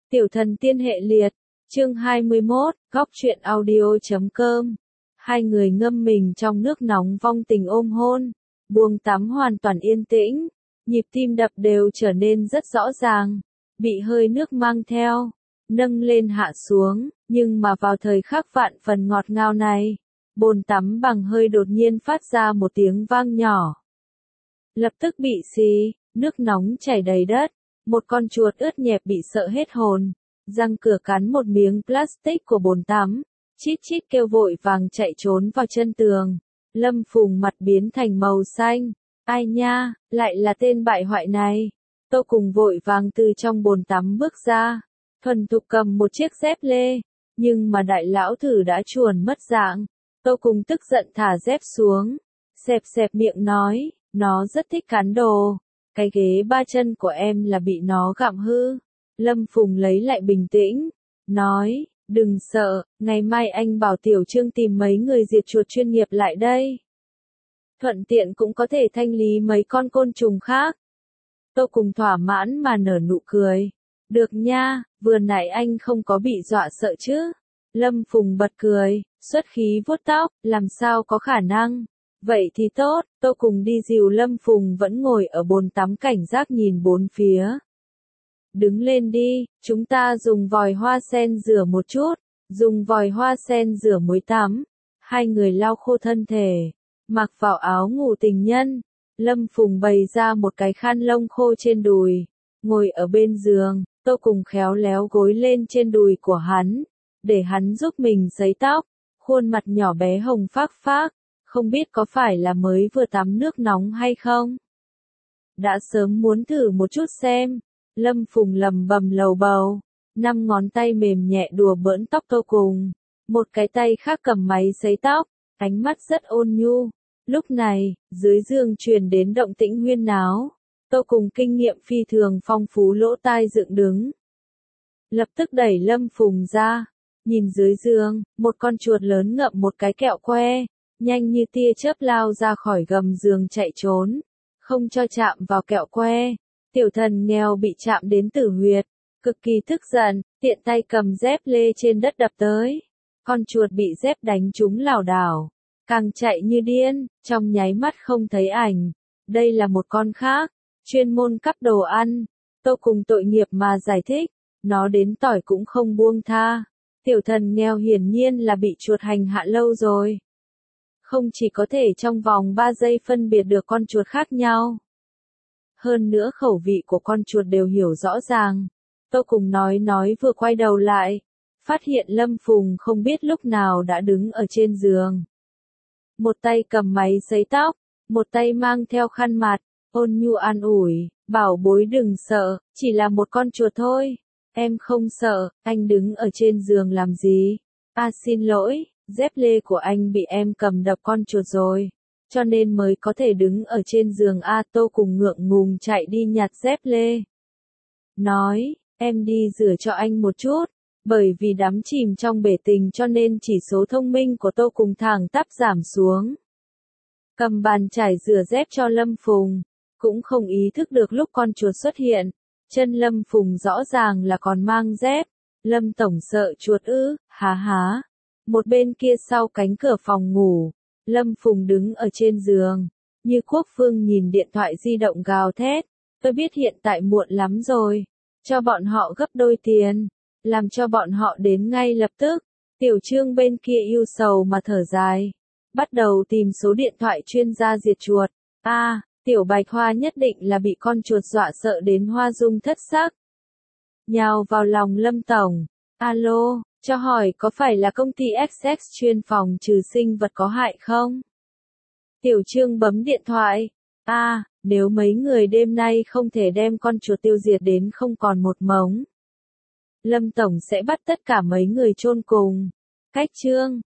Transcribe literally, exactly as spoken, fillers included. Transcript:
Tiểu thần tiên hệ liệt, chương hai mươi mốt, góc truyện audio chấm com. Hai người ngâm mình trong nước nóng vong tình ôm hôn, buồng tắm hoàn toàn yên tĩnh, nhịp tim đập đều trở nên rất rõ ràng, bị hơi nước mang theo, nâng lên hạ xuống, nhưng mà vào thời khắc vạn phần ngọt ngào này, bồn tắm bằng hơi đột nhiên phát ra một tiếng vang nhỏ. Lập tức bị xì, nước nóng chảy đầy đất, một con chuột ướt nhẹp bị sợ hết hồn, răng cửa cắn một miếng plastic của bồn tắm, chít chít kêu vội vàng chạy trốn vào chân tường. Lâm Phùng mặt biến thành màu xanh, ai nha, lại là tên bại hoại này. Tô cùng vội vàng từ trong bồn tắm bước ra, thuần thục cầm một chiếc dép lê, nhưng mà đại lão thử đã chuồn mất dạng. Tô cùng tức giận thả dép xuống, xẹp xẹp miệng nói, nó rất thích cắn đồ, cái ghế ba chân của em là bị nó gặm hư. Lâm Phùng lấy lại bình tĩnh, nói, đừng sợ, ngày mai anh bảo Tiểu Trương tìm mấy người diệt chuột chuyên nghiệp lại đây. Thuận tiện cũng có thể thanh lý mấy con côn trùng khác. Tô cùng thỏa mãn mà nở nụ cười. Được nha, vừa nãy anh không có bị dọa sợ chứ. Lâm Phùng bật cười, xuất khí vuốt tóc, làm sao có khả năng. Vậy thì tốt, Tô cùng đi dìu Lâm Phùng vẫn ngồi ở bồn tắm cảnh giác nhìn bốn phía. Đứng lên đi, chúng ta dùng vòi hoa sen rửa một chút, dùng vòi hoa sen rửa muối tắm. Hai người lau khô thân thể, mặc vào áo ngủ tình nhân. Lâm Phùng bày ra một cái khăn lông khô trên đùi, ngồi ở bên giường, Tô cùng khéo léo gối lên trên đùi của hắn, để hắn giúp mình sấy tóc, khuôn mặt nhỏ bé hồng phác phác, không biết có phải là mới vừa tắm nước nóng hay không. Đã sớm muốn thử một chút xem. Lâm Phùng lầm bầm lầu bầu, năm ngón tay mềm nhẹ đùa bỡn tóc Tô cùng, một cái tay khác cầm máy sấy tóc, ánh mắt rất ôn nhu. Lúc này, dưới giường truyền đến động tĩnh huyên náo, Tô cùng kinh nghiệm phi thường phong phú lỗ tai dựng đứng. Lập tức đẩy Lâm Phùng ra, nhìn dưới giường, một con chuột lớn ngậm một cái kẹo que, nhanh như tia chớp lao ra khỏi gầm giường chạy trốn, không cho chạm vào kẹo que. Tiểu thần nghèo bị chạm đến tử huyệt, cực kỳ tức giận, tiện tay cầm dép lê trên đất đập tới. Con chuột bị dép đánh trúng lảo đảo, càng chạy như điên, trong nháy mắt không thấy ảnh. Đây là một con khác, chuyên môn cắp đồ ăn. Tô cùng tội nghiệp mà giải thích, nó đến tỏi cũng không buông tha. Tiểu thần nghèo hiển nhiên là bị chuột hành hạ lâu rồi. Không chỉ có thể trong vòng ba giây phân biệt được con chuột khác nhau. Hơn nữa khẩu vị của con chuột đều hiểu rõ ràng. Tô cùng nói nói vừa quay đầu lại, phát hiện Lâm Phùng không biết lúc nào đã đứng ở trên giường. Một tay cầm máy sấy tóc, một tay mang theo khăn mặt, ôn nhu an ủi, bảo bối đừng sợ, chỉ là một con chuột thôi. Em không sợ, anh đứng ở trên giường làm gì? À xin lỗi, dép lê của anh bị em cầm đập con chuột rồi. Cho nên mới có thể đứng ở trên giường. A Tô cùng ngượng ngùng chạy đi nhặt dép lê. Nói, em đi rửa cho anh một chút, bởi vì đắm chìm trong bể tình cho nên chỉ số thông minh của Tô cùng thẳng tắp giảm xuống. Cầm bàn chải rửa dép cho Lâm Phùng, cũng không ý thức được lúc con chuột xuất hiện, chân Lâm Phùng rõ ràng là còn mang dép. Lâm tổng sợ chuột ư, há há. Một bên kia sau cánh cửa phòng ngủ, Lâm Phùng đứng ở trên giường, như Quốc Phương nhìn điện thoại di động gào thét, tôi biết hiện tại muộn lắm rồi, cho bọn họ gấp đôi tiền, làm cho bọn họ đến ngay lập tức. Tiểu Trương bên kia yêu sầu mà thở dài, bắt đầu tìm số điện thoại chuyên gia diệt chuột. A, à, Tiểu Bạch Hoa nhất định là bị con chuột dọa sợ đến hoa dung thất sắc. Nhào vào lòng Lâm tổng, alo. Cho hỏi có phải là công ty ích ích chuyên phòng trừ sinh vật có hại không? Tiểu Trương bấm điện thoại. A, à, nếu mấy người đêm nay không thể đem con chuột tiêu diệt đến không còn một mống, Lâm tổng sẽ bắt tất cả mấy người chôn cùng. Cách Trương,